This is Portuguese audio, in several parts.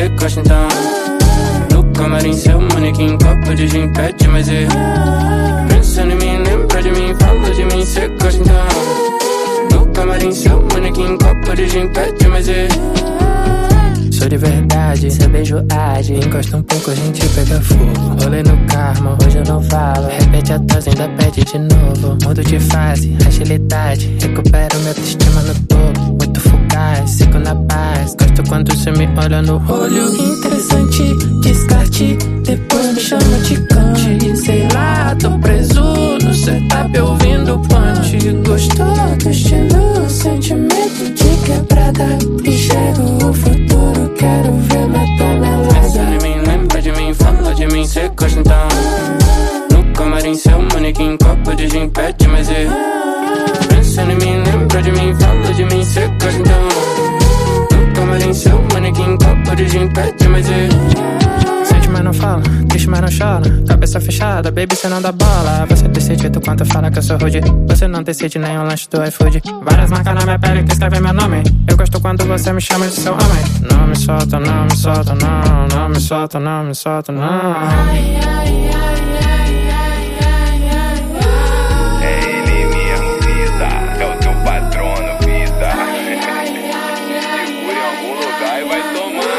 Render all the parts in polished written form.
cê gosta então. No camarim, seu manequim, copo de gin, pede mais erro. Pensando em mim, lembra de mim, fala de mim, cê gosta então. No camarim, seu manequim, copo de gin, pede mais erro. Sou de verdade, seu beijo arde. Encosta um pouco, a gente pega fogo. Rolê no karma, hoje eu não falo. Repete a dose, ainda pede de novo. Mudo de fase, agilidade. Recupero minha autoestima no topo. Muito fugaz, sigo na paz. Gosto quando você me olha no olho. Interessante, descarte. Depois me chama de cante. Sei lá, tô preso no setup ouvindo punch. Gostou do estilo, sentimento de quebrada. Enxergo o futuro, quero ver matar melada. Pensa em mim, lembra de mim, fala de mim, cê gosta então. No camarim, seu manequim, copo de gin, pede mais erro. Pensa em mim, lembra de mim, fala de mim, cê gosta então. No camarim, seu manequim, copo de gin, pede mais erro. Sente, mas não fala, triste, mas não chora. Cabeça fechada, baby, cê não dá bola. Você decide tu quanto fala que eu sou rude. Você não decide nem o lanche do iFood. Várias marcas na minha pele que escrevem meu nome. Eu gosto quando você me chama de seu homem. Não me solta, não me solta, não. Não me solta, não me solta, não. Ai, ai, ai, ai, ai, ai, ai, ai. É ele mesmo, vida. É o teu patrono, vida. Segura em algum lugar e vai tomando.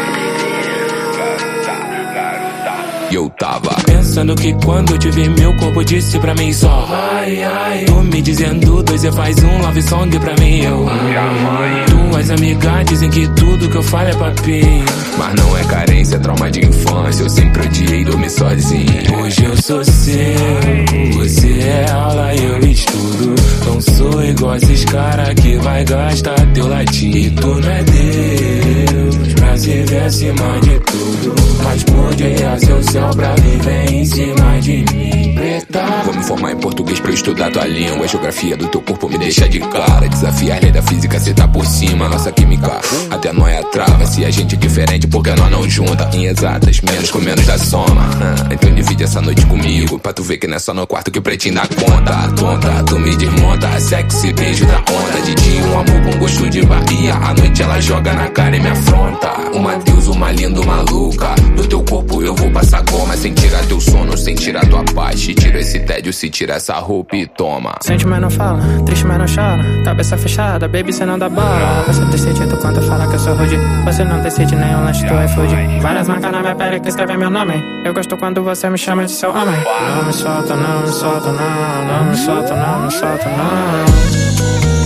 E eu tava pensando que quando te vi, meu corpo disse pra mim só ai, ai. Tu me dizendo dois e faz um love song pra mim. Eu tuas amigas dizem que tudo que eu falo é papinho. Mas não é carência, é trauma de infância. Eu sempre odiei dormir sozinho. Hoje eu sou seu, você é aula e eu estudo. Não sou igual esses cara que vai gastar teu latim. E tu não é Deus pra se ver acima de tudo, mas podia ser o céu pra viver em cima de mim, preta. Vou me formar em português pra eu estudar tua língua. A geografia do teu corpo me deixa de cara. Desafiar a lei da física, cê tá por cima. Nossa química até nós é trava. Se a gente é diferente, porque nós não junta. Em exatas, menos com menos da soma. Então divide essa noite comigo, pra tu ver que não é só no quarto que o pretinho dá conta. Tonta, tu me desmonta, sexy, beijo da onda. De dia um amor com gosto de Bahia. À noite ela joga na cara e me afronta. Uma deusa, uma linda, maluca. No teu corpo eu vou passar goma. Sem tirar teu sono, sem tirar tua paz. Te tira esse tédio, se tira essa roupa e toma. Sente, mas não fala, triste, mas não chora. Cabeça fechada, baby, cê não dá bola. Você decide tu quando fala que eu sou rude. Você não decide nem o lanche do iFood. Várias marcas na minha pele que escrevem meu nome. Eu gosto quando você me chama de seu homem. Não me solta, não me solta, não. Não me solta, não me solta, não.